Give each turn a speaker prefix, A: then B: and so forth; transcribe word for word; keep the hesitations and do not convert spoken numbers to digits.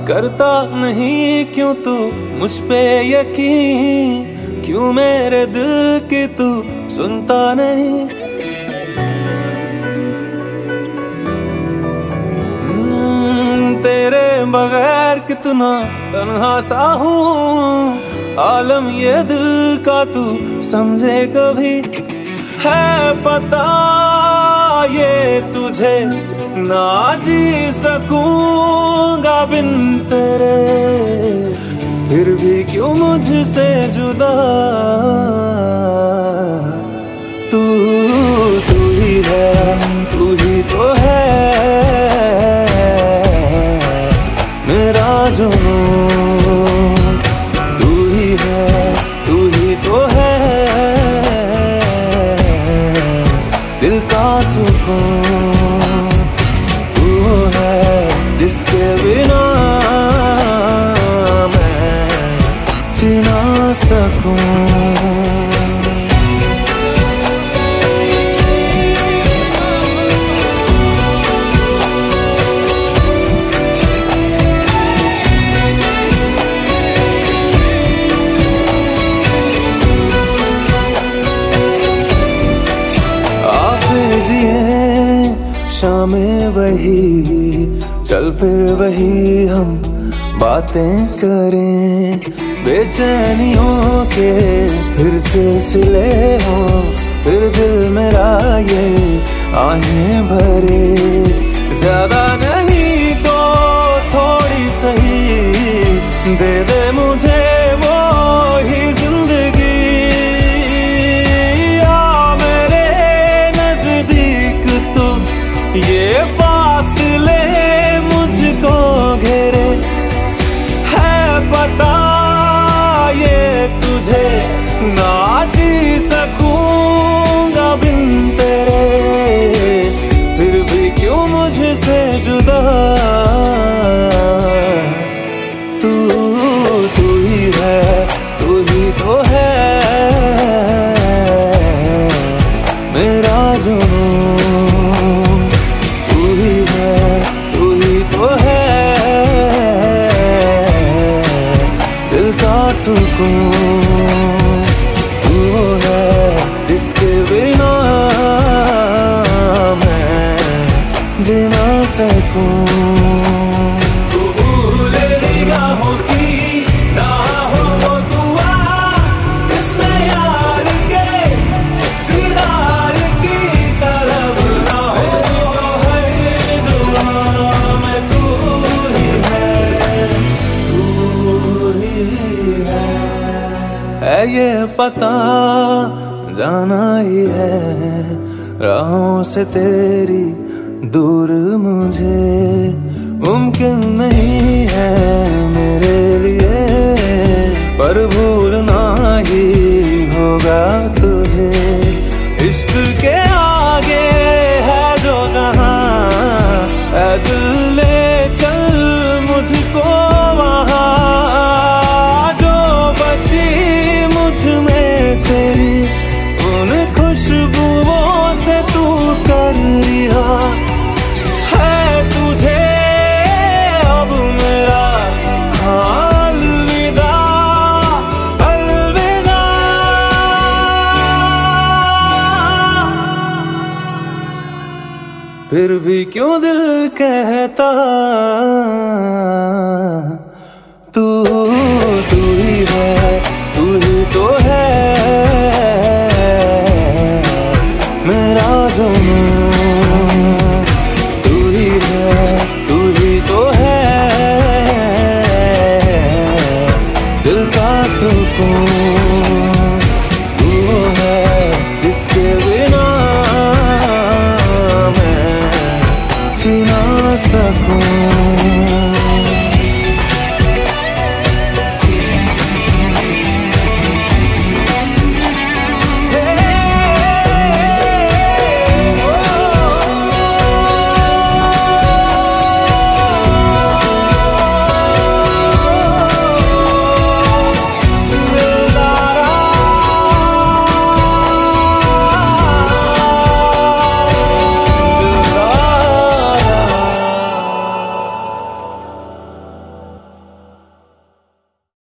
A: करता नहीं क्यों तू मुझ पे यकीन, क्यों मेरे दिल की तू सुनता नहीं। तेरे बगैर कितना तन्हा सा हूँ, आलम ये दिल का तू समझे कभी। है पता ये तुझे ना जी सकूंगा बिन तेरे, फिर भी क्यों मुझसे जुदा। तू तू ही है, तू ही तो है मेरा जुनून। तू ही है, तू ही तो है दिल का सुकून। तू है जिसके बिना मैं जी ना सकूं। शामें वही चल फिर वही हम बातें करें, बेचैनियों के फिर सिलसिले हों, फिर दिल मेरा ये आहें भरे। ज्यादा नहीं तो थोड़ी सही दे दे मुझे वो ही जिंदगी। आ मेरे नजदीक तू ये फासले मुझको घेरे। है पता ये तुझे ना जी सकूंगा बिन तेरे, फिर भी क्यों मुझसे जुदा। तू तू ही है, तू ही तो है मेरा जुनून। तू ही है, तू ही तो है दिल का सुकून। तू है जिसके बिना मैं जी ना सकूं। है ये पता जाना ही है राहों से तेरी दूर मुझे मुमकिन नहीं है मेरे लिए, पर भूलना ही होगा तुझे। इश्क के आगे है जो जहां, ऐ दिल ले चल मुझको वहां। में तेरी उन खुशबुओं से तू कर रिहा। है तुझे अब मेरा अलविदा, अलविदा। फिर भी क्यों दिल कहता तू तू ही है, तू ही तो है मेरा जुनून। तू ही है, तू ही तो है दिल का सुकून। तू है जिसके बिना मैं जी ना सकूं।